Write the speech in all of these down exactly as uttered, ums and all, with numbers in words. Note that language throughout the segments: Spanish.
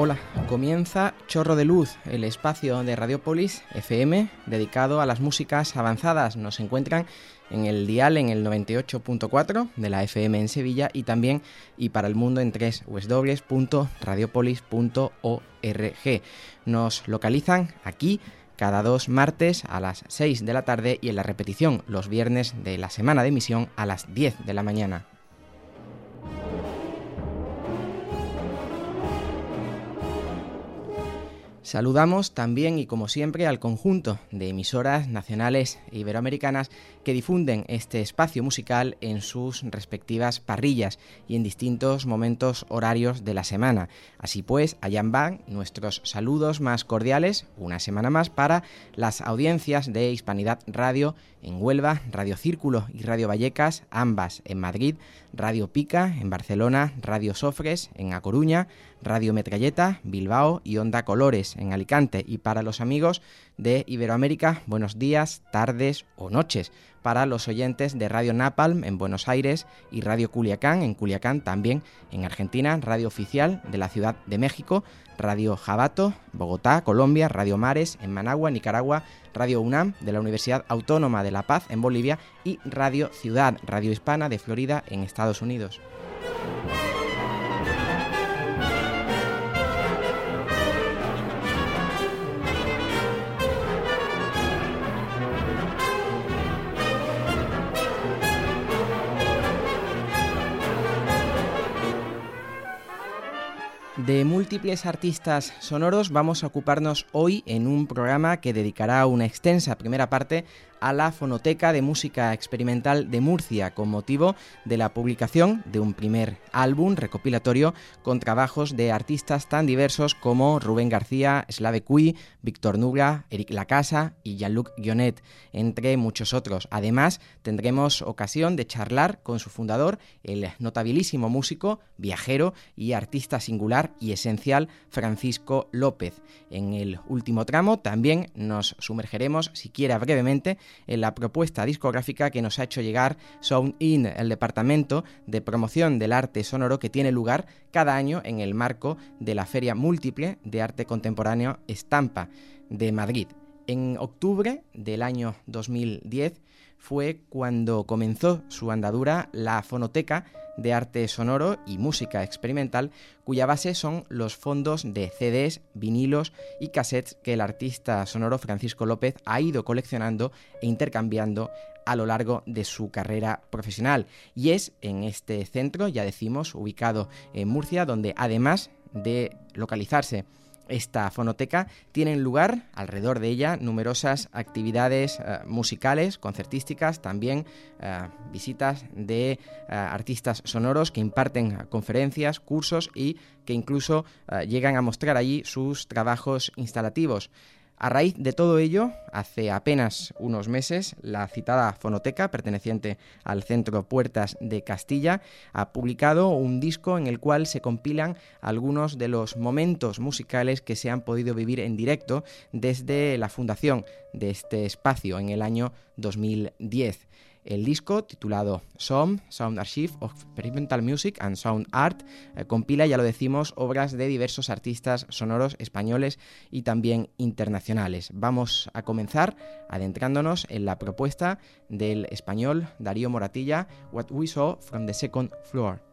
Hola, comienza Chorro de Luz, el espacio de Radiopolis F M dedicado a las músicas avanzadas. Nos encuentran en el dial en el noventa y ocho punto cuatro de la F M en Sevilla y también y para el mundo en doble u doble u doble u punto radiopolis punto org. Nos localizan aquí cada dos martes a las seis de la tarde y en la repetición los viernes de la semana de emisión a las diez de la mañana. Saludamos también y como siempre al conjunto de emisoras nacionales e iberoamericanas que difunden este espacio musical en sus respectivas parrillas y en distintos momentos horarios de la semana. Así pues, allá van nuestros saludos más cordiales, una semana más, para las audiencias de Hispanidad Radio en Huelva, Radio Círculo y Radio Vallecas, ambas en Madrid, Radio Pica en Barcelona, Radio Sofres en A Coruña, Radio Metralleta, Bilbao y Onda Colores en Alicante. Y para los amigos de Iberoamérica, buenos días, tardes o noches. Para los oyentes de Radio Napalm en Buenos Aires y Radio Culiacán en Culiacán, también en Argentina, Radio Oficial de la Ciudad de México, Radio Jabato, Bogotá, Colombia, Radio Mares en Managua, Nicaragua, Radio UNAM de la Universidad Autónoma de La Paz en Bolivia y Radio Ciudad, Radio Hispana de Florida en Estados Unidos. De múltiples artistas sonoros vamos a ocuparnos hoy en un programa que dedicará una extensa primera parte a la Fonoteca de Música Experimental de Murcia, con motivo de la publicación de un primer álbum recopilatorio con trabajos de artistas tan diversos como Rubén García, Slave Cui, Víctor Nubla, Eric Lacasa y Jean-Luc Guionet, entre muchos otros. Además, tendremos ocasión de charlar con su fundador, el notabilísimo músico, viajero y artista singular y esencial Francisco López. En el último tramo también nos sumergeremos, siquiera brevemente, en la propuesta discográfica que nos ha hecho llegar Sound In, el departamento de promoción del arte sonoro que tiene lugar cada año en el marco de la Feria Múltiple de Arte Contemporáneo Estampa de Madrid. En octubre del año dos mil diez fue cuando comenzó su andadura la Fonoteca de Arte Sonoro y Música Experimental, cuya base son los fondos de C Ds, vinilos y cassettes que el artista sonoro Francisco López ha ido coleccionando e intercambiando a lo largo de su carrera profesional. Y es en este centro, ya decimos, ubicado en Murcia, donde además de localizarse esta fonoteca, tienen lugar alrededor de ella numerosas actividades uh, musicales, concertísticas, también uh, visitas de uh, artistas sonoros que imparten conferencias, cursos y que incluso uh, llegan a mostrar allí sus trabajos instalativos. A raíz de todo ello, hace apenas unos meses, la citada fonoteca, perteneciente al Centro Puertas de Castilla, ha publicado un disco en el cual se compilan algunos de los momentos musicales que se han podido vivir en directo desde la fundación de este espacio en el año dos mil diez. El disco, titulado SOM, Sound Archive of Experimental Music and Sound Art, eh, compila, ya lo decimos, obras de diversos artistas sonoros españoles y también internacionales. Vamos a comenzar adentrándonos en la propuesta del español Darío Moratilla, What We Saw from the Second Floor.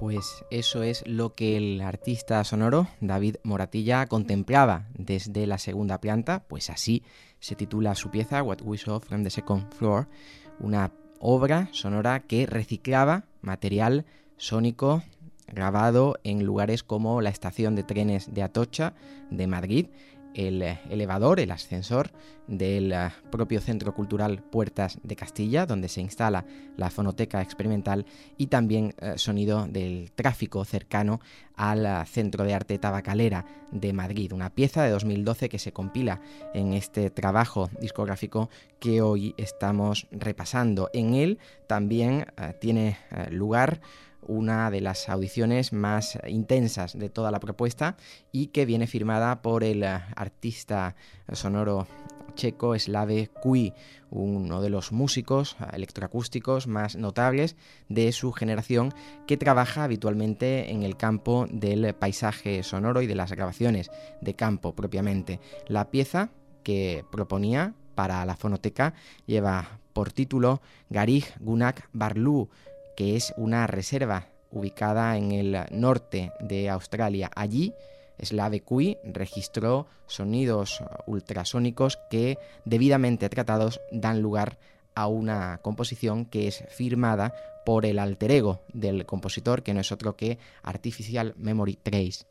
Pues eso es lo que el artista sonoro David Moratilla contemplaba desde la segunda planta, pues así se titula su pieza What We Saw from the Second Floor, una obra sonora que reciclaba material sónico grabado en lugares como la estación de trenes de Atocha de Madrid, el elevador, el ascensor del propio Centro Cultural Puertas de Castilla, donde se instala la Fonoteca Experimental, y también eh, sonido del tráfico cercano al Centro de Arte Tabacalera de Madrid, una pieza de dos mil doce que se compila en este trabajo discográfico que hoy estamos repasando. En él también eh, tiene eh, lugar una de las audiciones más intensas de toda la propuesta y que viene firmada por el artista sonoro checo Slave Kui, uno de los músicos electroacústicos más notables de su generación, que trabaja habitualmente en el campo del paisaje sonoro y de las grabaciones de campo propiamente. La pieza que proponía para la fonoteca lleva por título Garih Gunak Barlu, que es una reserva ubicada en el norte de Australia. Allí, Slave Kui registró sonidos ultrasónicos que, debidamente tratados, dan lugar a una composición que es firmada por el alter ego del compositor, que no es otro que Artificial Memory Trace.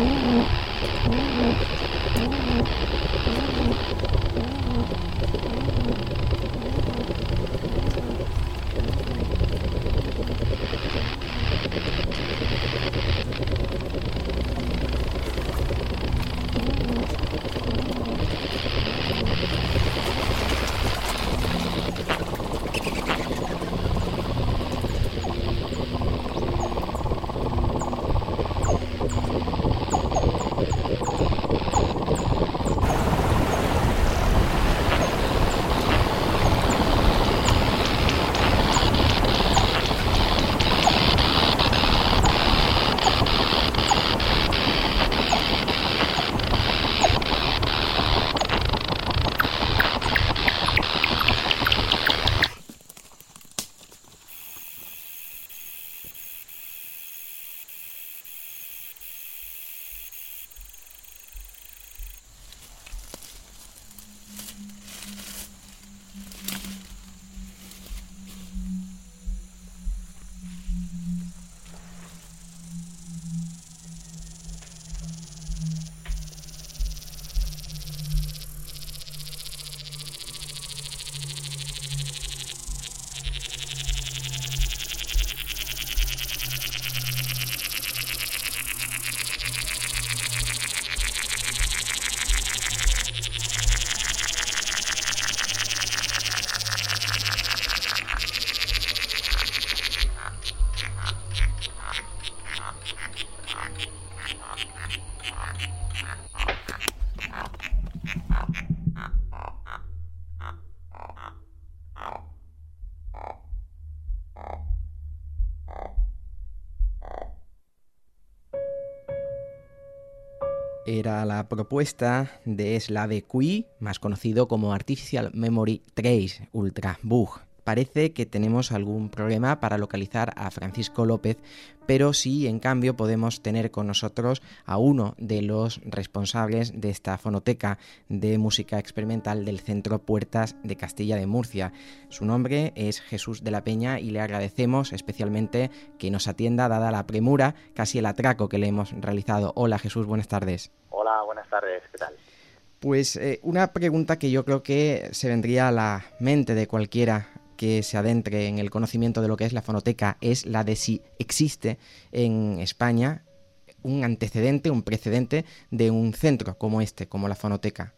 Era la propuesta de Slave Cui, más conocido como Artificial Memory Trace Ultra Bug. Parece que tenemos algún problema para localizar a Francisco López, pero sí, en cambio, podemos tener con nosotros a uno de los responsables de esta fonoteca de música experimental del Centro Puertas de Castilla de Murcia. Su nombre es Jesús de la Peña y le agradecemos especialmente que nos atienda, dada la premura, casi el atraco que le hemos realizado. Hola Jesús, buenas tardes. Hola, buenas tardes, ¿qué tal? Pues eh, una pregunta que yo creo que se vendría a la mente de cualquiera que se adentre en el conocimiento de lo que es la fonoteca es la de si existe en España un antecedente, un precedente de un centro como este, como la fonoteca.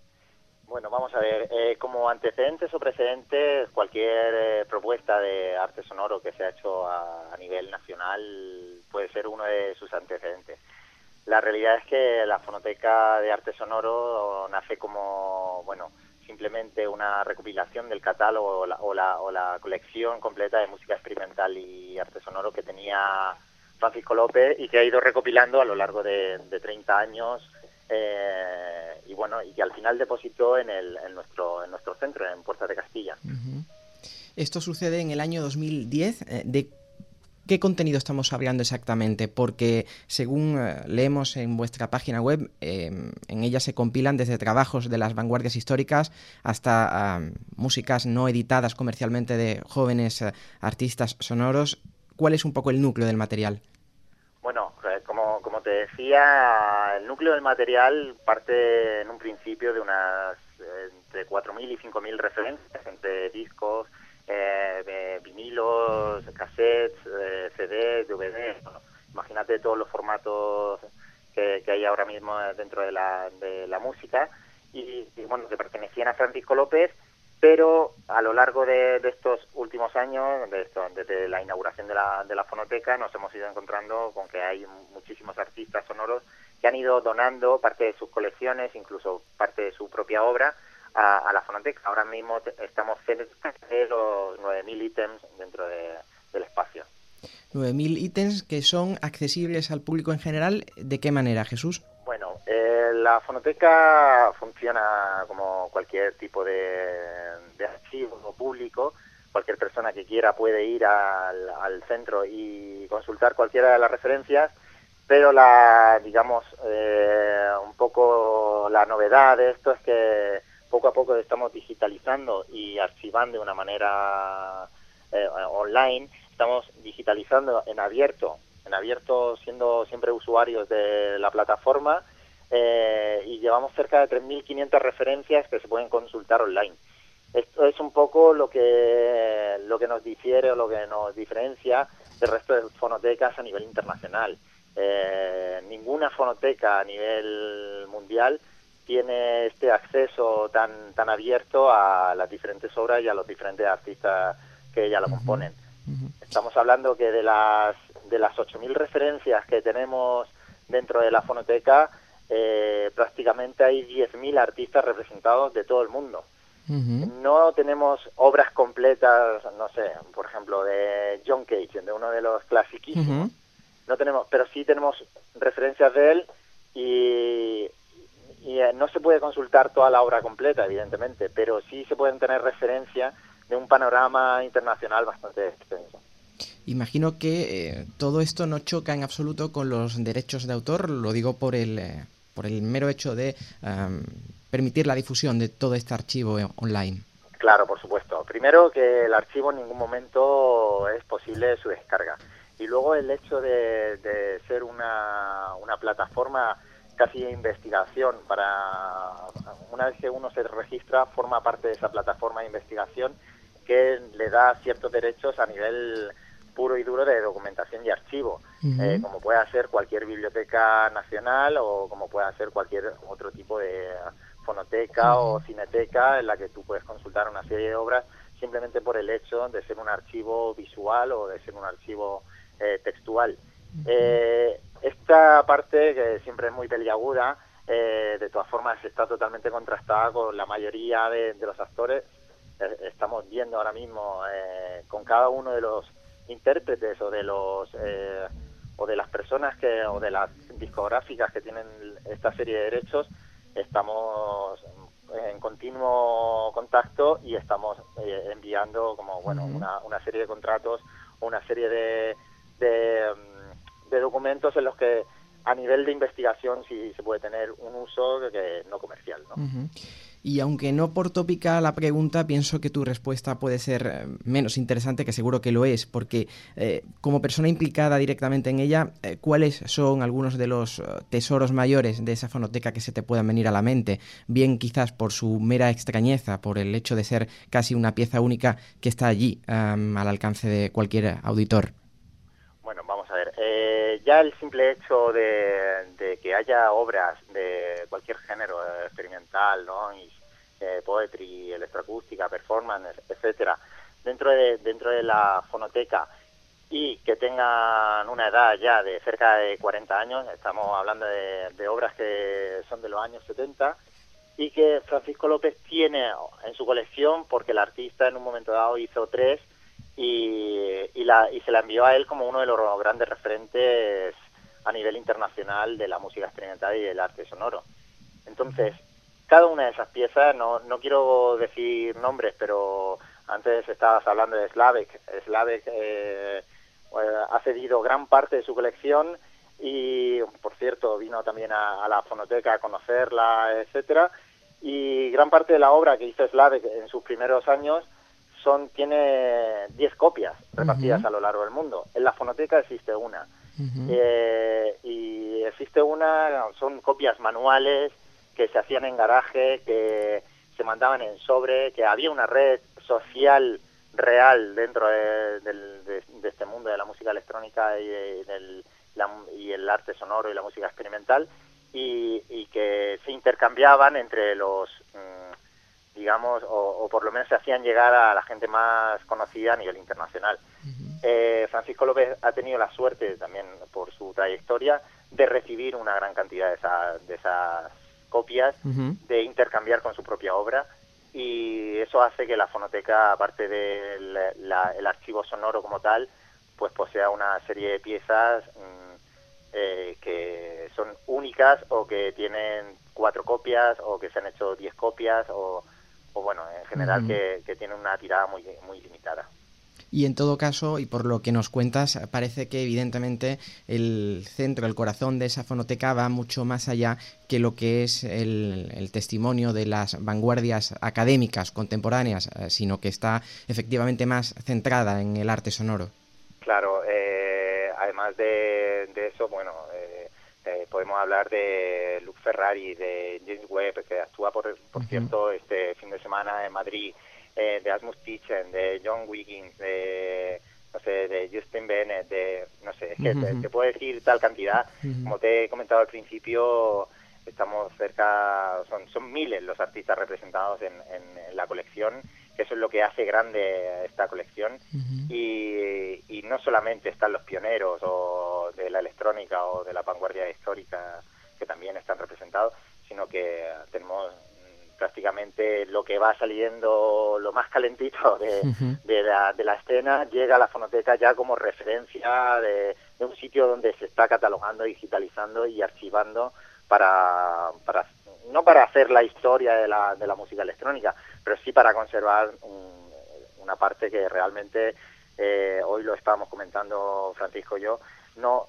Bueno, vamos a ver, eh, como antecedentes o precedentes, cualquier eh, propuesta de arte sonoro que se ha hecho a, a nivel nacional puede ser uno de sus antecedentes. La realidad es que la fonoteca de arte sonoro nace como, bueno, simplemente una recopilación del catálogo o la, o, la, o la colección completa de música experimental y arte sonoro que tenía Francisco López y que ha ido recopilando a lo largo de, de treinta años eh, y bueno, y que al final depositó en, el, en, nuestro, en nuestro centro, en Puertas de Castilla. Uh-huh. Esto sucede en el año dos mil diez. Eh, ¿De qué contenido estamos hablando exactamente? Porque según eh, leemos en vuestra página web, eh, en ella se compilan desde trabajos de las vanguardias históricas hasta uh, músicas no editadas comercialmente de jóvenes uh, artistas sonoros. ¿Cuál es un poco el núcleo del material? Bueno, como, como te decía, el núcleo del material parte en un principio de unas eh, entre cuatro mil y cinco mil referencias entre discos, Eh, de vinilos, cassettes, eh, C Ds, D V Ds. Bueno, imagínate todos los formatos que, que hay ahora mismo dentro de la, de la música y, y bueno, que pertenecían a Francisco López, pero a lo largo de, de estos últimos años, de esto, desde la inauguración de la, de la fonoteca, nos hemos ido encontrando con que hay muchísimos artistas sonoros que han ido donando parte de sus colecciones, incluso parte de su propia obra, A, a la fonoteca. Ahora mismo te, estamos cerca de los nueve mil ítems dentro de, del espacio. nueve mil ítems que son accesibles al público en general. ¿De qué manera, Jesús? Bueno, eh, la fonoteca funciona como cualquier tipo de, de archivo público. Cualquier persona que quiera puede ir al, al centro y consultar cualquiera de las referencias, pero la, digamos, eh, un poco la novedad de esto es que poco a poco estamos digitalizando y archivando de una manera eh, online. Estamos digitalizando en abierto en abierto, siendo siempre usuarios de la plataforma, eh, y llevamos cerca de tres mil quinientas referencias que se pueden consultar online. Esto es un poco lo que lo que nos difiere o lo que nos diferencia del resto de fonotecas a nivel internacional. Eh, ninguna fonoteca a nivel mundial tiene este acceso tan tan abierto a las diferentes obras y a los diferentes artistas que ya lo componen. Uh-huh. Estamos hablando que de las de las ocho mil referencias que tenemos dentro de la fonoteca, eh, prácticamente hay diez mil artistas representados de todo el mundo. Uh-huh. No tenemos obras completas, no sé, por ejemplo, de John Cage, de uno de los clasiquísimos. Uh-huh. No tenemos, pero sí tenemos referencias de él y, y eh, no se puede consultar toda la obra completa, evidentemente, pero sí se pueden tener referencias de un panorama internacional bastante extenso. Imagino que eh, todo esto no choca en absoluto con los derechos de autor, lo digo por el, eh, por el mero hecho de um, permitir la difusión de todo este archivo online. Claro, por supuesto. Primero, que el archivo en ningún momento es posible su descarga. Y luego el hecho de, de ser una, una plataforma casi de investigación, para una vez que uno se registra, forma parte de esa plataforma de investigación que le da ciertos derechos a nivel puro y duro de documentación y archivo, uh-huh. eh, como pueda ser cualquier biblioteca nacional o como pueda ser cualquier otro tipo de fonoteca uh-huh. o cineteca en la que tú puedes consultar una serie de obras simplemente por el hecho de ser un archivo visual o de ser un archivo eh, textual. Uh-huh. Eh, esta parte, que siempre es muy peliaguda, eh, de todas formas está totalmente contrastada con la mayoría de, de los actores. Eh, estamos viendo ahora mismo eh, con cada uno de los intérpretes o de los eh, o de las personas que o de las discográficas que tienen esta serie de derechos, estamos en continuo contacto y estamos eh, enviando como bueno uh-huh. una, una serie de contratos, una serie de, de de documentos en los que a nivel de investigación sí se puede tener un uso que no comercial, ¿no? Uh-huh. Y aunque no por tópica la pregunta, pienso que tu respuesta puede ser menos interesante, que seguro que lo es, porque eh, como persona implicada directamente en ella, eh, ¿cuáles son algunos de los tesoros mayores de esa fonoteca que se te puedan venir a la mente? Bien quizás por su mera extrañeza, por el hecho de ser casi una pieza única que está allí, um, al alcance de cualquier auditor. Bueno, vamos a ver. Eh, ya el simple hecho de, de que haya obras de cualquier género, eh, experimental, ¿no? Y, eh, poetry, electroacústica, performance, etcétera, dentro de dentro de la fonoteca y que tengan una edad ya de cerca de cuarenta años, estamos hablando de, de obras que son de los años setenta, y que Francisco López tiene en su colección porque el artista en un momento dado hizo tres y, y, la, y se la envió a él como uno de los grandes referentes a nivel internacional de la música experimental y del arte sonoro. Entonces, cada una de esas piezas, no, no quiero decir nombres, pero antes estabas hablando de Slavek. Slavek eh, ha cedido gran parte de su colección y, por cierto, vino también a, a la fonoteca a conocerla, etcétera. Y gran parte de la obra que hizo Slavek en sus primeros años son tiene diez copias repartidas uh-huh. a lo largo del mundo. En la fonoteca existe una. Uh-huh. Eh, y existe una, son copias manuales que se hacían en garaje, que se mandaban en sobre, que había una red social real dentro de, de, de, de este mundo de la música electrónica y, de, del, la, y el arte sonoro y la música experimental, y, y que se intercambiaban entre los, mmm, digamos, o, o por lo menos se hacían llegar a la gente más conocida a nivel internacional. Uh-huh. Eh, Francisco López ha tenido la suerte, también por su trayectoria, de recibir una gran cantidad de, esa, de esas copias, uh-huh. de intercambiar con su propia obra, y eso hace que la fonoteca, aparte del la, el archivo sonoro como tal, pues posea una serie de piezas mmm, eh, que son únicas o que tienen cuatro copias o que se han hecho diez copias o, o bueno, en general uh-huh. que, que tienen una tirada muy, muy limitada. Y en todo caso, y por lo que nos cuentas, parece que evidentemente el centro, el corazón de esa fonoteca va mucho más allá que lo que es el, el testimonio de las vanguardias académicas contemporáneas, sino que está efectivamente más centrada en el arte sonoro. Claro, eh, además de, de eso, bueno, eh, eh, podemos hablar de Luke Ferrari, de James Webb, que actúa, por, por uh-huh. cierto, este fin de semana en Madrid, eh, de Asmus Titchen, de John Wiggins, de, no sé, de Justin Bennett, de, no sé, es que uh-huh. te, te puedo decir tal cantidad. Uh-huh. Como te he comentado al principio, estamos cerca, son, son miles los artistas representados en, en, en la colección, que eso es lo que hace grande esta colección. Uh-huh. y, y no solamente están los pioneros o de la electrónica o de la vanguardia histórica, que también están representados, sino que tenemos prácticamente lo que va saliendo, lo más calentito de, uh-huh. de, la, de la escena, llega a la fonoteca ya como referencia de, de un sitio donde se está catalogando, digitalizando y archivando para, para no para hacer la historia de la, de la música electrónica, pero sí para conservar un, una parte que realmente, eh, hoy lo estábamos comentando Francisco y yo, no,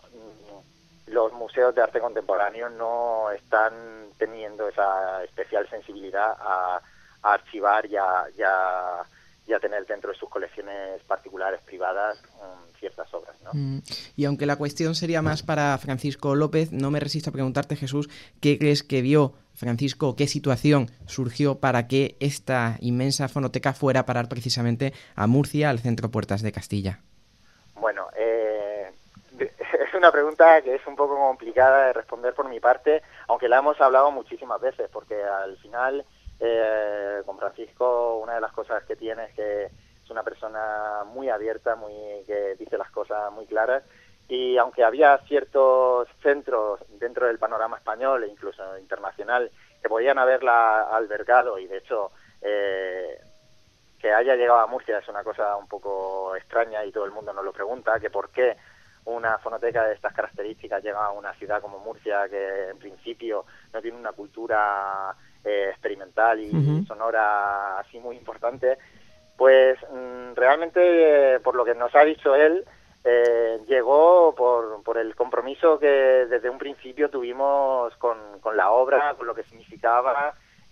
los museos de arte contemporáneo no están teniendo esa especial sensibilidad a, a archivar y a, y, a, y a tener dentro de sus colecciones particulares, privadas, um, ciertas obras, ¿no? Mm. Y aunque la cuestión sería más para Francisco López, no me resisto a preguntarte, Jesús, ¿qué crees que vio Francisco, qué situación surgió para que esta inmensa fonoteca fuera a parar precisamente a Murcia, al Centro Puertas de Castilla? Bueno, eh, es una pregunta que es un poco complicada de responder por mi parte, aunque la hemos hablado muchísimas veces, porque al final, eh, con Francisco, una de las cosas que tiene es que es una persona muy abierta, muy que dice las cosas muy claras, y aunque había ciertos centros dentro del panorama español e incluso internacional que podían haberla albergado, y de hecho eh, que haya llegado a Murcia es una cosa un poco extraña y todo el mundo nos lo pregunta, que por qué una fonoteca de estas características llega a una ciudad como Murcia, que en principio no tiene una cultura eh, experimental y uh-huh. sonora así muy importante. Pues mmm, realmente, eh, por lo que nos ha dicho él, eh, llegó por, por el compromiso que desde un principio tuvimos con, con la obra, con lo que significaba,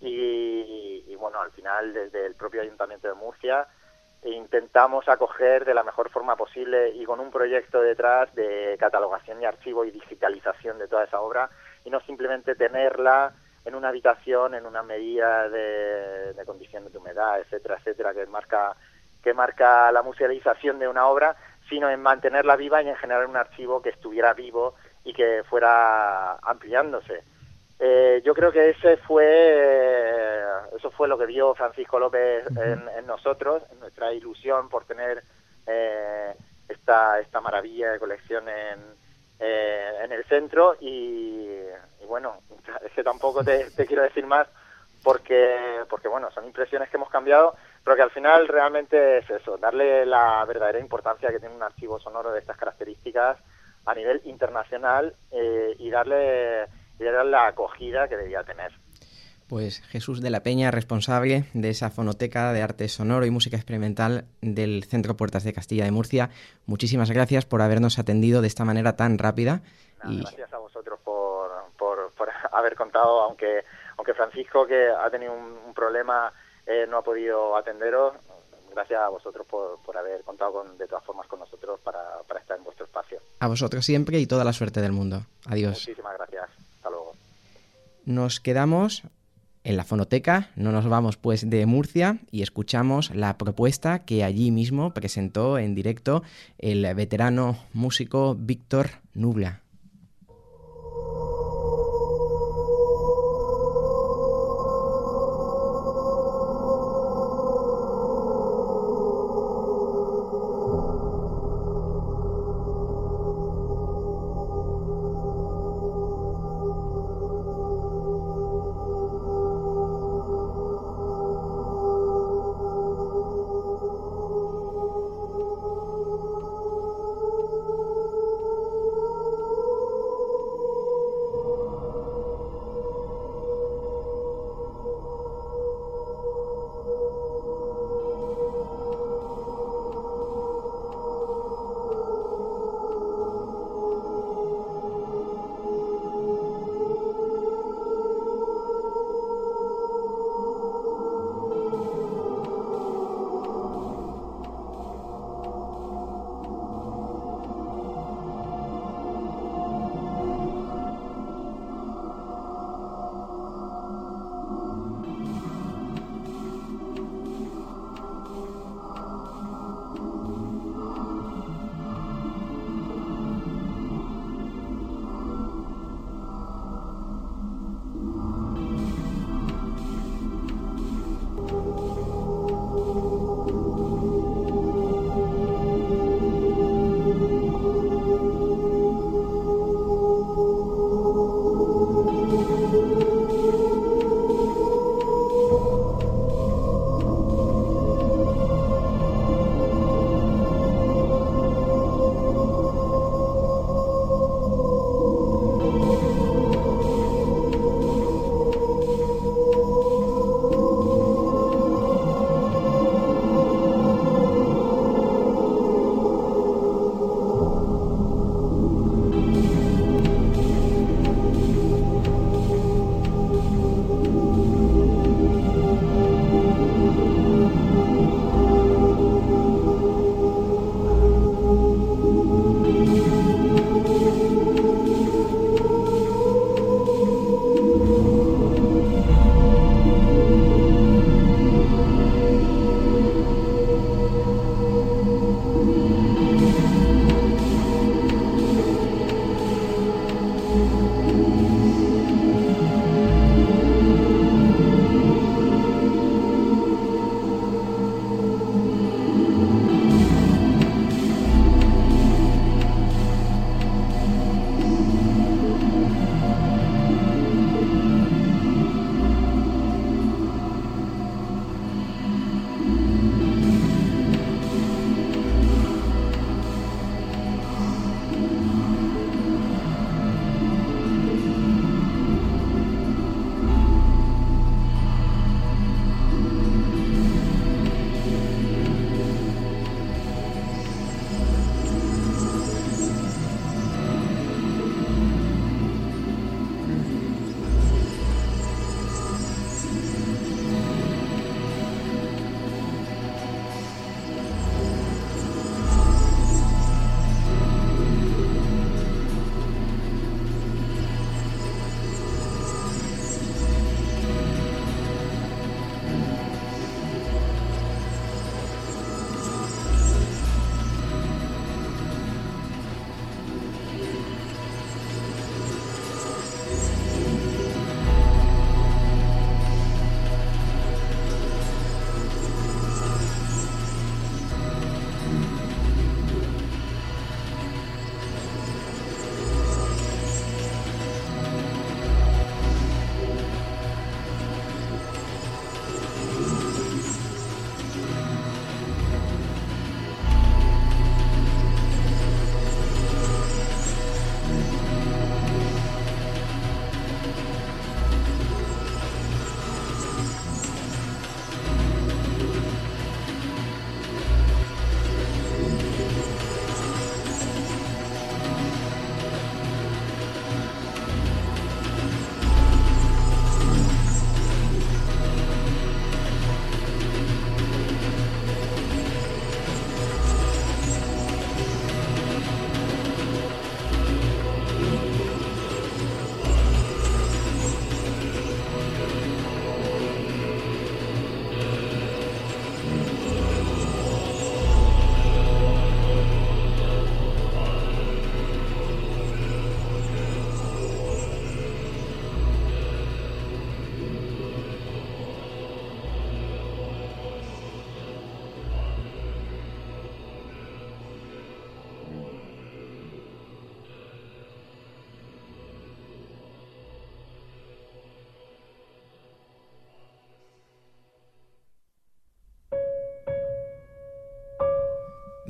y, y bueno, al final desde el propio Ayuntamiento de Murcia intentamos acoger de la mejor forma posible y con un proyecto detrás de catalogación y archivo y digitalización de toda esa obra, y no simplemente tenerla en una habitación, en una medida de, de condiciones de humedad, etcétera, etcétera, que marca que marca la musealización de una obra, sino en mantenerla viva y en generar un archivo que estuviera vivo y que fuera ampliándose. Eh, yo creo que ese fue eh, eso fue lo que vio Francisco López en, en nosotros, en nuestra ilusión por tener eh, esta esta maravilla de colección en, eh, en el centro, y, y bueno, es que tampoco te, te quiero decir más porque porque bueno, son impresiones que hemos cambiado, pero que al final realmente es eso, darle la verdadera importancia que tiene un archivo sonoro de estas características a nivel internacional, eh, y darle y darle la acogida que debía tener. Pues Jesús de la Peña, responsable de esa fonoteca de arte sonoro y música experimental del Centro Puertas de Castilla de Murcia, muchísimas gracias por habernos atendido de esta manera tan rápida. No, y... Gracias a vosotros por, por, por haber contado, aunque aunque Francisco, que ha tenido un, un problema, eh, no ha podido atenderos. Gracias a vosotros por, por haber contado con, de todas formas con nosotros para, para estar en vuestro espacio. A vosotros siempre y toda la suerte del mundo. Adiós. Muchísimas gracias. Hasta luego. Nos quedamos en la fonoteca, no nos vamos pues de Murcia, y escuchamos la propuesta que allí mismo presentó en directo el veterano músico Víctor Nubla.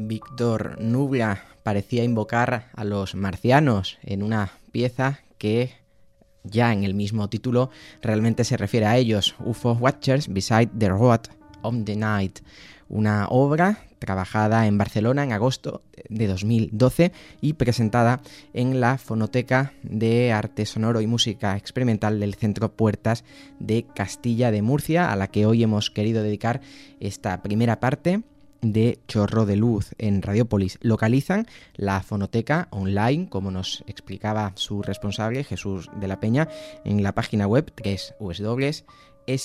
Víctor Nubla parecía invocar a los marcianos en una pieza que ya en el mismo título realmente se refiere a ellos, U F O Watchers Beside the Road of the Night, una obra trabajada en Barcelona en agosto de dos mil doce y presentada en la Fonoteca de Arte Sonoro y Música Experimental del Centro Puertas de Castilla de Murcia, a la que hoy hemos querido dedicar esta primera parte de Chorro de Luz en Radiópolis. Localizan la fonoteca online, como nos explicaba su responsable, Jesús de la Peña, en la página web doble u doble u doble u punto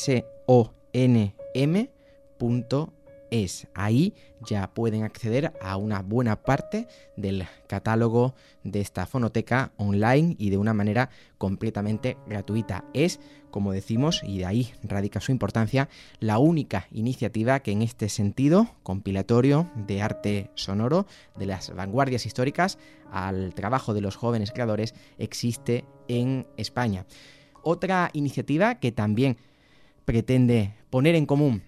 sonem punto es. Ahí ya pueden acceder a una buena parte del catálogo de esta fonoteca online y de una manera completamente gratuita. Es, como decimos, y de ahí radica su importancia, la única iniciativa que en este sentido compilatorio de arte sonoro, de las vanguardias históricas al trabajo de los jóvenes creadores, existe en España. Otra iniciativa que también pretende poner en común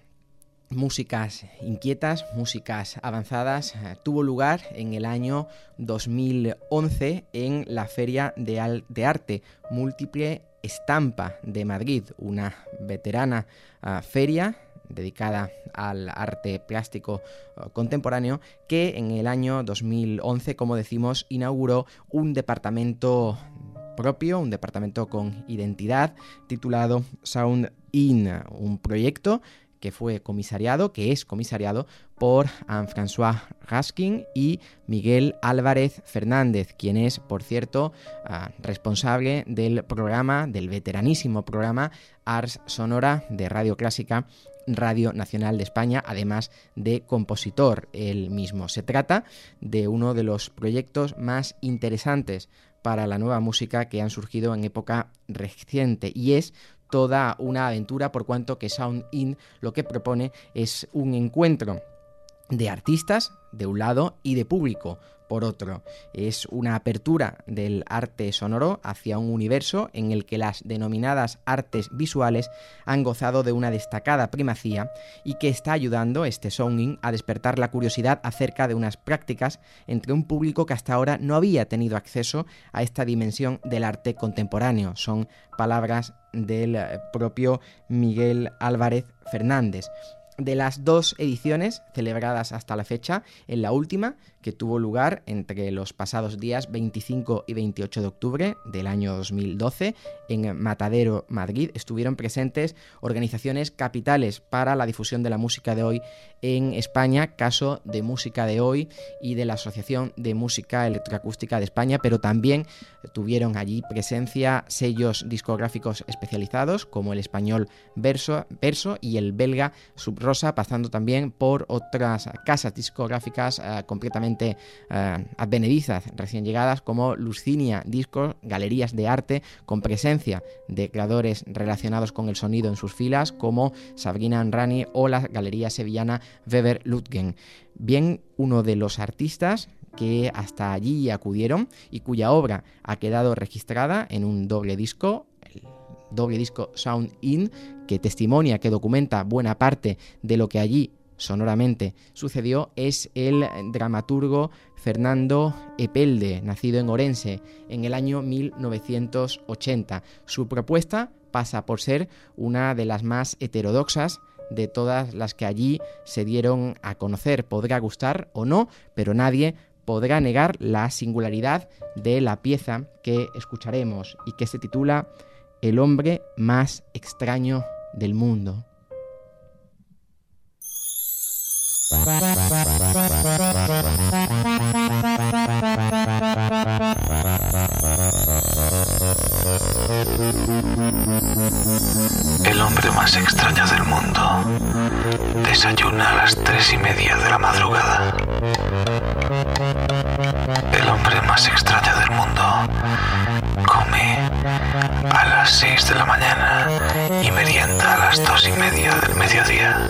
músicas inquietas, músicas avanzadas, eh, tuvo lugar en el año dos mil once en la Feria de, Al- de Arte Múltiple Estampa de Madrid, una veterana uh, feria dedicada al arte plástico uh, contemporáneo, que en el año dos mil once, como decimos, inauguró un departamento propio, un departamento con identidad titulado Sound In, un proyecto que fue comisariado, que es comisariado por Anne-François Raskin y Miguel Álvarez Fernández, quien es, por cierto, uh, responsable del programa, del veteranísimo programa Ars Sonora de Radio Clásica, Radio Nacional de España, además de compositor él mismo. Se trata de uno de los proyectos más interesantes para la nueva música que han surgido en época reciente, y es toda una aventura, por cuanto que Sound In lo que propone es un encuentro de artistas de un lado y de público por otro. Es una apertura del arte sonoro hacia un universo en el que las denominadas artes visuales han gozado de una destacada primacía y que está ayudando este Sound In a despertar la curiosidad acerca de unas prácticas entre un público que hasta ahora no había tenido acceso a esta dimensión del arte contemporáneo. Son palabras del propio Miguel Álvarez Fernández. De las dos ediciones celebradas hasta la fecha, en la última, que tuvo lugar entre los pasados días veinticinco y veintiocho de octubre del año dos mil doce, en Matadero, Madrid, estuvieron presentes organizaciones capitales para la difusión de la música de hoy en España, caso de Música de Hoy y de la Asociación de Música Electroacústica de España, pero también tuvieron allí presencia sellos discográficos especializados como el español Verso, Verso y el belga Subrosa, pasando también por otras casas discográficas uh, completamente uh, advenedizas, recién llegadas, como Luscinia Discos, galerías de arte con presencia de creadores relacionados con el sonido en sus filas, como Sabrina Anrani o la galería sevillana Weber Ludgen. Bien, uno de los artistas que hasta allí acudieron y cuya obra ha quedado registrada en un doble disco, el doble disco Sound In, que testimonia, que documenta buena parte de lo que allí sonoramente sucedió, es el dramaturgo Fernando Epelde, nacido en Orense en el año mil novecientos ochenta. Su propuesta pasa por ser una de las más heterodoxas de todas las que allí se dieron a conocer. Podrá gustar o no, pero nadie podrá negar la singularidad de la pieza que escucharemos y que se titula El hombre más extraño del mundo. El hombre más extraño del mundo desayuna a las tres y media de la madrugada. El hombre más extraño del mundo come a las seis de la mañana y merienda a las dos y media del mediodía.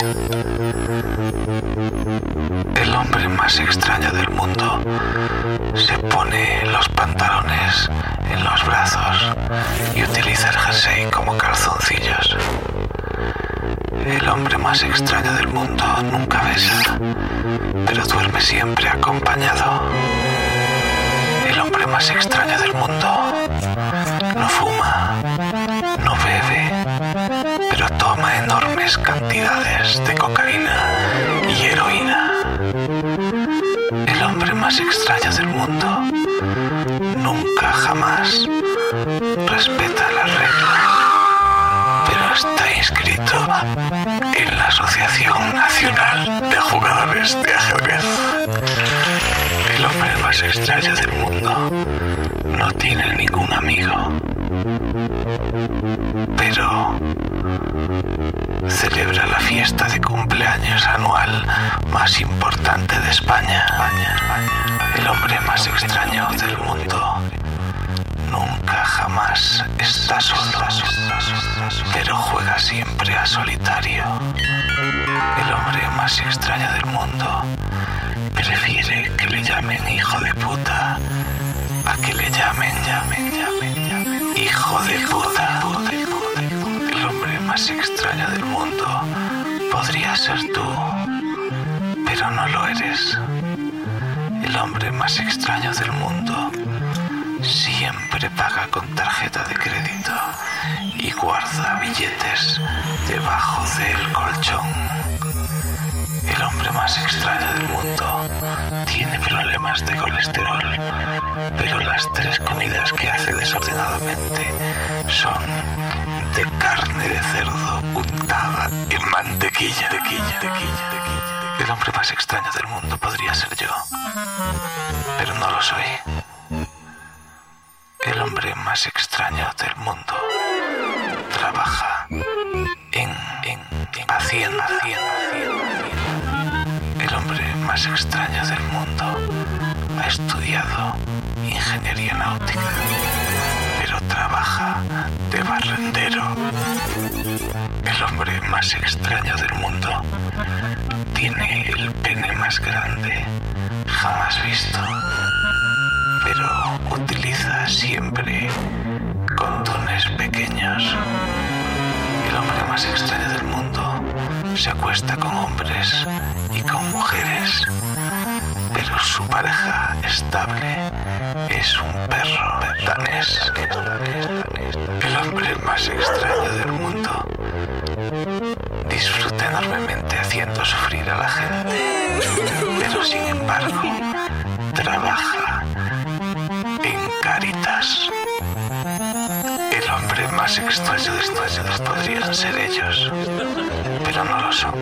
El hombre más extraño del mundo se pone los pantalones en los brazos y utiliza el jersey como calzoncillos. El hombre más extraño del mundo nunca besa, pero duerme siempre acompañado. El hombre más extraño del mundo no fuma, no bebe, pero toma enormes cantidades de cocaína y heroína. El hombre más extraño del mundo nunca jamás respeta las reglas, pero está inscrito en la Asociación Nacional de Jugadores de Ajedrez. El hombre más extraño del mundo no tiene ningún amigo, pero celebra la fiesta de cumpleaños anual más importante de España. El hombre más extraño del mundo nunca jamás está solo, pero juega siempre a solitario. El hombre más extraño del mundo prefiere que le llamen hijo de puta a que le llamen, llamen, llamen, llamen hijo de puta. El hombre más extraño del mundo podría ser tú, pero no lo eres. El hombre más extraño del mundo siempre paga con tarjeta de crédito y guarda billetes debajo del colchón. El hombre más extraño del mundo tiene problemas de colesterol, pero las tres comidas que hace desordenadamente son de carne de cerdo untada en mantequilla. Tequilla, tequilla, tequilla. El hombre más extraño del mundo podría ser yo, pero no lo soy. El hombre más extraño del mundo trabaja en, en, en Hacienda. El hombre más extraño del mundo ha estudiado ingeniería náutica, pero trabaja de barrendero. El hombre más extraño del mundo tiene el pene más grande jamás visto, pero utiliza siempre condones pequeños. El hombre más extraño del mundo se acuesta con hombres y con mujeres, pero su pareja estable es un perro danés. El hombre más extraño del mundo disfruta enormemente haciendo sufrir a la gente, pero sin embargo trabaja en Cáritas. El hombre más extraño de estos podrían ser ellos, pero no lo son.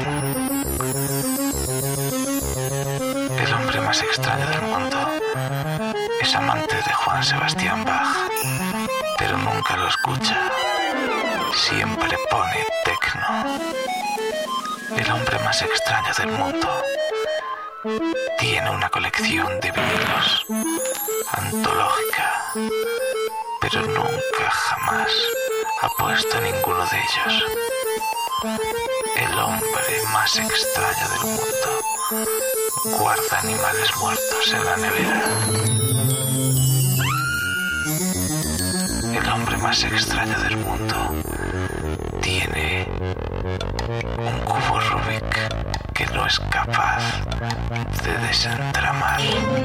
El hombre más extraño del mundo es amante de Juan Sebastián Bach, pero nunca lo escucha. Siempre pone tecno. El hombre más extraño del mundo tiene una colección de vinilos antológica, pero nunca jamás ha puesto ninguno de ellos. El hombre más extraño del mundo guarda animales muertos en la nevera. El hombre más extraño del mundo tiene un cubo Rubik que no es capaz de desentramar,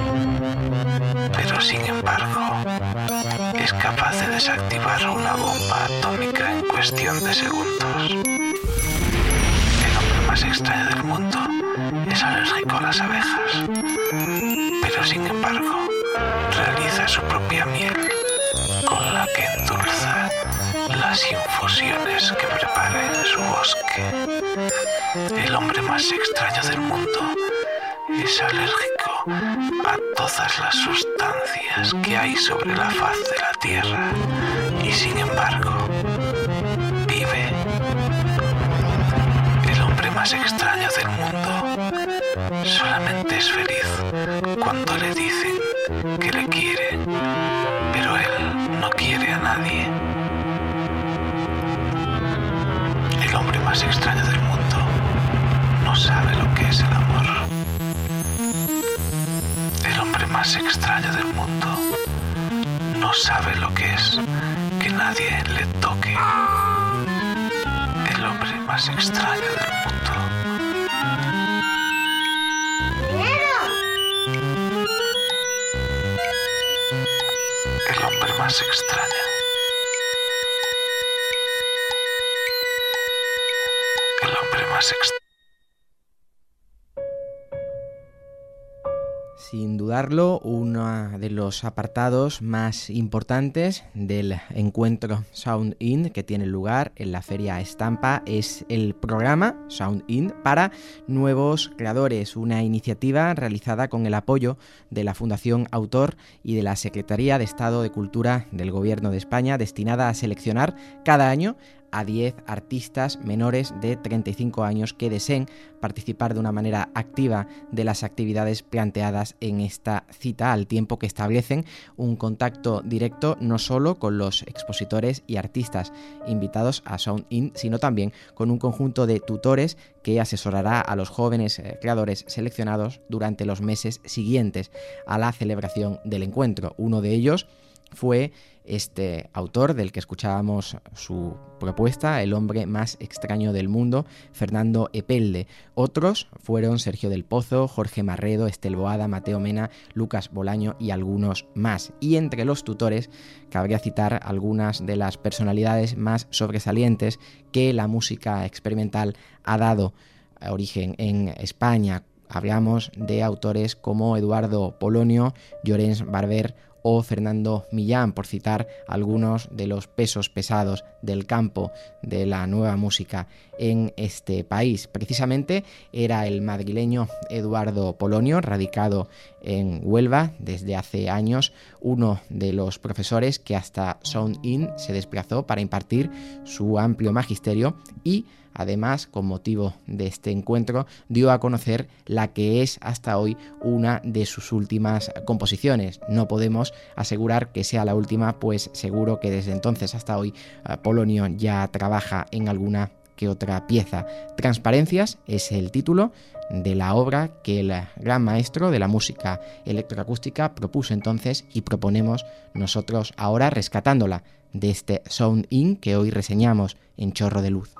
pero sin embargo es capaz de desactivar una bomba atómica en cuestión de segundos. El hombre más extraño del mundo es alérgico a las abejas, pero sin embargo realiza su propia miel con la que endulza las infusiones que prepara en su bosque. El hombre más extraño del mundo es alérgico a todas las sustancias que hay sobre la faz de la tierra y sin embargo vive. El hombre más extraño del mundo solamente es feliz cuando le dicen que le quiere, pero él no quiere a nadie. El hombre más extraño del mundo no sabe lo que es el amor. El hombre más extraño del mundo no sabe lo que es que nadie le toque. el hombre más extraño del mundo. El hombre más extraño. El hombre más extraño. Sin dudarlo, uno de los apartados más importantes del encuentro Sound In que tiene lugar en la Feria Estampa es el programa Sound In para nuevos creadores, una iniciativa realizada con el apoyo de la Fundación Autor y de la Secretaría de Estado de Cultura del Gobierno de España, destinada a seleccionar cada año a diez artistas menores de treinta y cinco años que deseen participar de una manera activa de las actividades planteadas en esta cita, al tiempo que establecen un contacto directo no solo con los expositores y artistas invitados a Sound In, sino también con un conjunto de tutores que asesorará a los jóvenes creadores seleccionados durante los meses siguientes a la celebración del encuentro. Uno de ellos fue este autor del que escuchábamos su propuesta, El hombre más extraño del mundo, Fernando Epelde. Otros fueron Sergio del Pozo, Jorge Marredo, Estel Boada, Mateo Mena, Lucas Bolaño y algunos más. Y entre los tutores cabría citar algunas de las personalidades más sobresalientes que la música experimental ha dado origen en España. Hablamos de autores como Eduardo Polonio, Llorens Barber o Fernando Millán, por citar algunos de los pesos pesados del campo de la nueva música en este país. Precisamente era el madrileño Eduardo Polonio, radicado en Huelva desde hace años, uno de los profesores que hasta Sound In se desplazó para impartir su amplio magisterio y, además, con motivo de este encuentro, dio a conocer la que es hasta hoy una de sus últimas composiciones. No podemos asegurar que sea la última, pues seguro que desde entonces hasta hoy Polonio ya trabaja en alguna que otra pieza. Transparencias es el título de la obra que el gran maestro de la música electroacústica propuso entonces y proponemos nosotros ahora, rescatándola de este Sound In que hoy reseñamos en Chorro de Luz.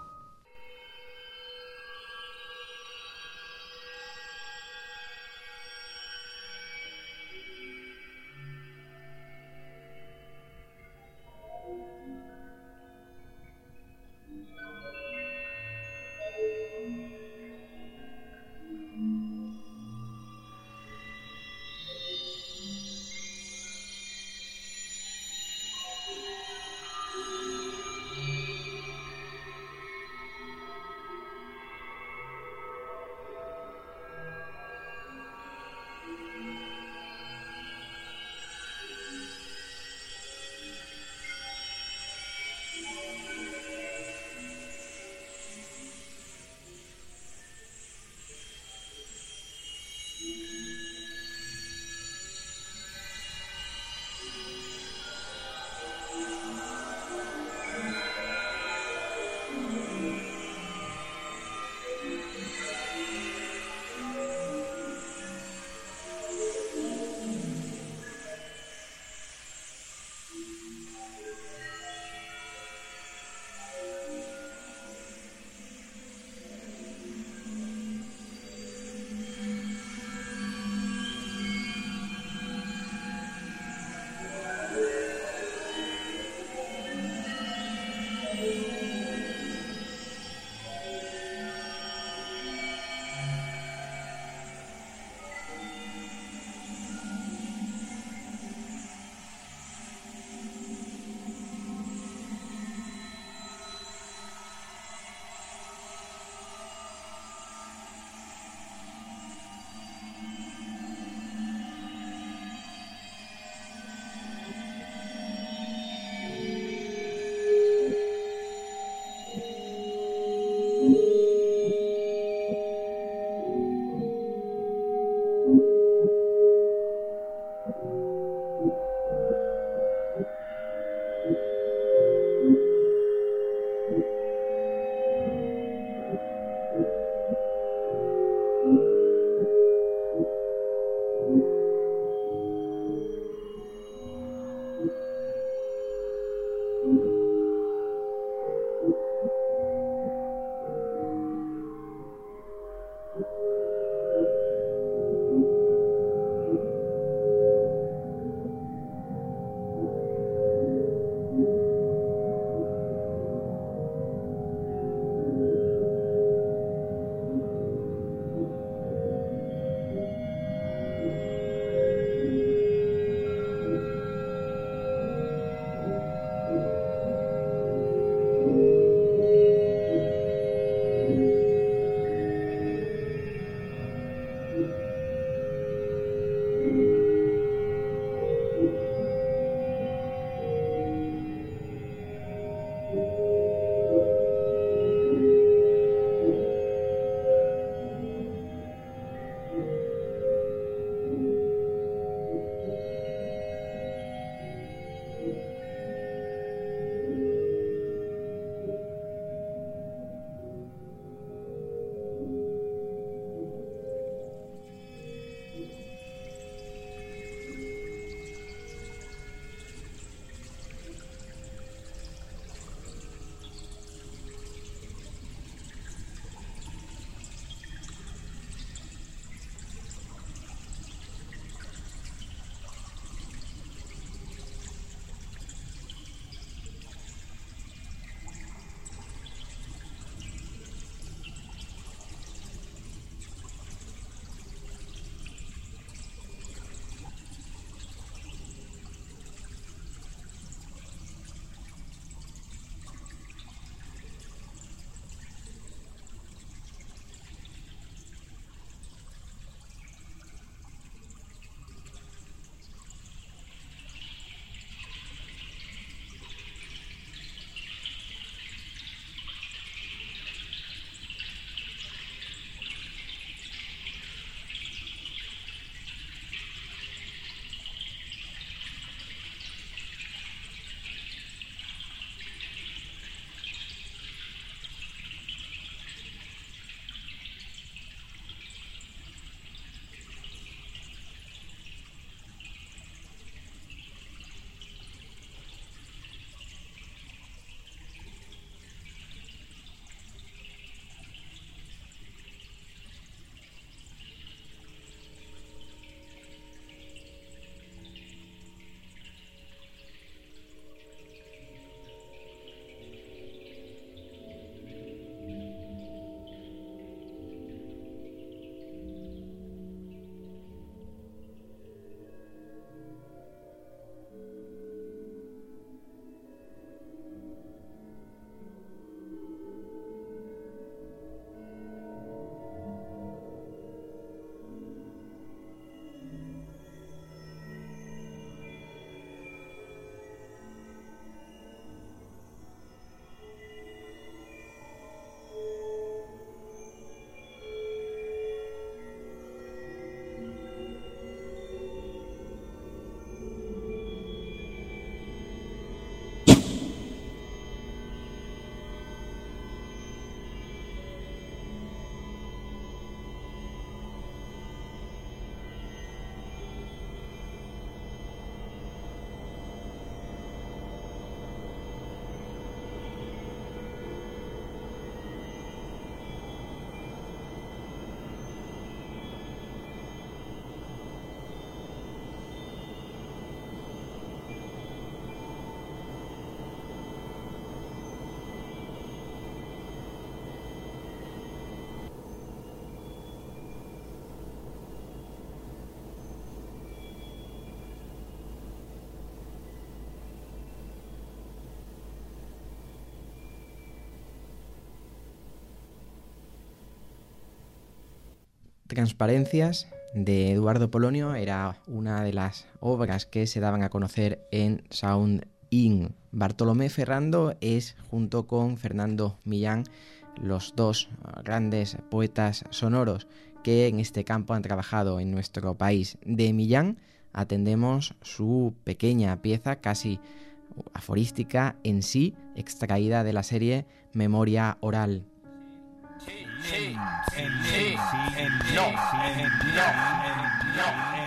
Transparencias de Eduardo Polonio era una de las obras que se daban a conocer en Sound In. Bartolomé Ferrando es, junto con Fernando Millán, los dos grandes poetas sonoros que en este campo han trabajado en nuestro país. De Millán atendemos su pequeña pieza, casi aforística en sí, extraída de la serie Memoria Oral. Sí, sí, sí, sí, no, no, no.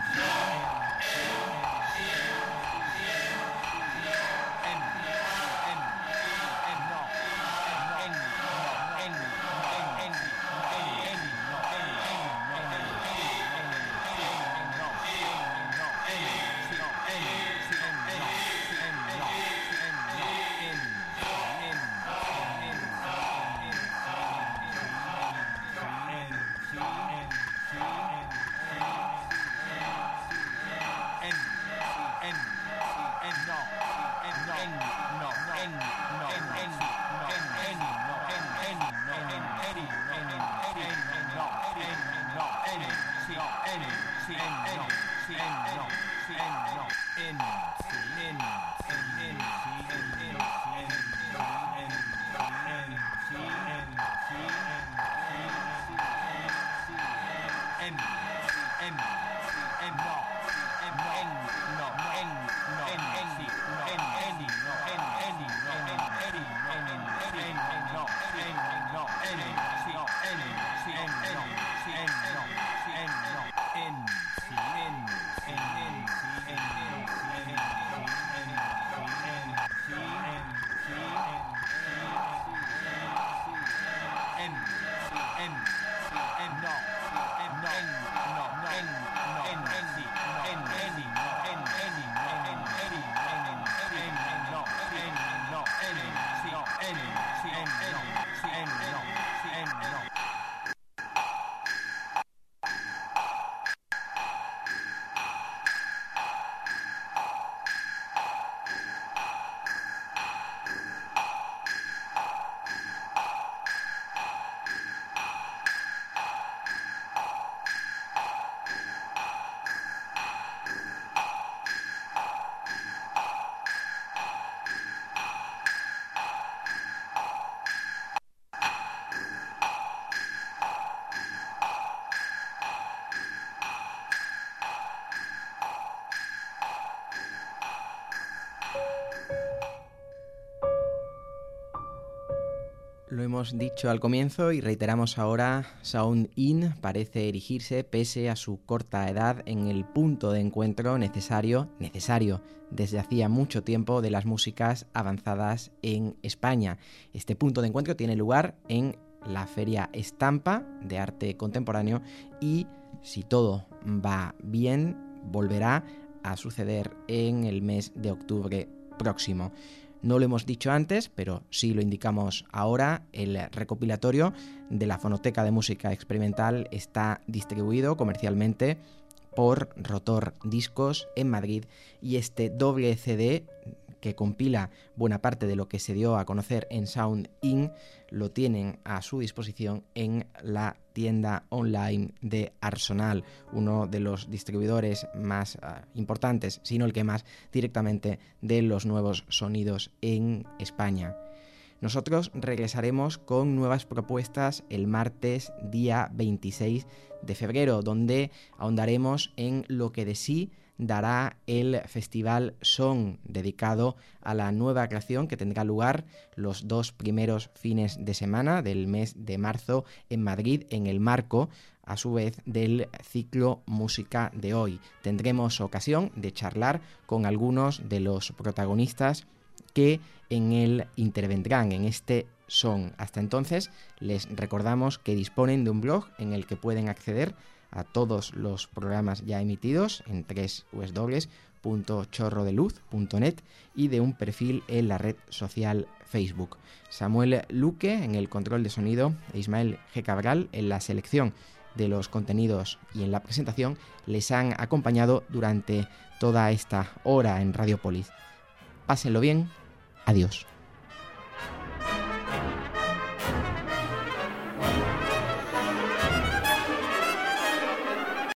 Lo hemos dicho al comienzo y reiteramos ahora, Sound In parece erigirse, pese a su corta edad, en el punto de encuentro necesario, necesario desde hacía mucho tiempo, de las músicas avanzadas en España. Este punto de encuentro tiene lugar en la Feria Estampa de Arte Contemporáneo y, si todo va bien, volverá a suceder en el mes de octubre próximo. No lo hemos dicho antes, pero sí lo indicamos ahora, el recopilatorio de la Fonoteca de Música Experimental está distribuido comercialmente por Rotor Discos en Madrid y este doble C D, que compila buena parte de lo que se dio a conocer en Sound In, lo tienen a su disposición en la tienda online de Arsenal, uno de los distribuidores más uh, importantes, si no el que más, directamente de los nuevos sonidos en España. Nosotros regresaremos con nuevas propuestas el martes día veintiséis de febrero, donde ahondaremos en lo que de sí dará el Festival Son, dedicado a la nueva creación que tendrá lugar los dos primeros fines de semana del mes de marzo en Madrid, en el marco, a su vez, del ciclo Música de Hoy. Tendremos ocasión de charlar con algunos de los protagonistas que en él intervendrán en este Son. Hasta entonces, les recordamos que disponen de un blog en el que pueden acceder a todos los programas ya emitidos en doble u doble u doble u punto chorro de luz punto net y de un perfil en la red social Facebook. Samuel Luque en el control de sonido e Ismael G. Cabral en la selección de los contenidos y en la presentación les han acompañado durante toda esta hora en Radiopolis. Pásenlo bien. Adiós.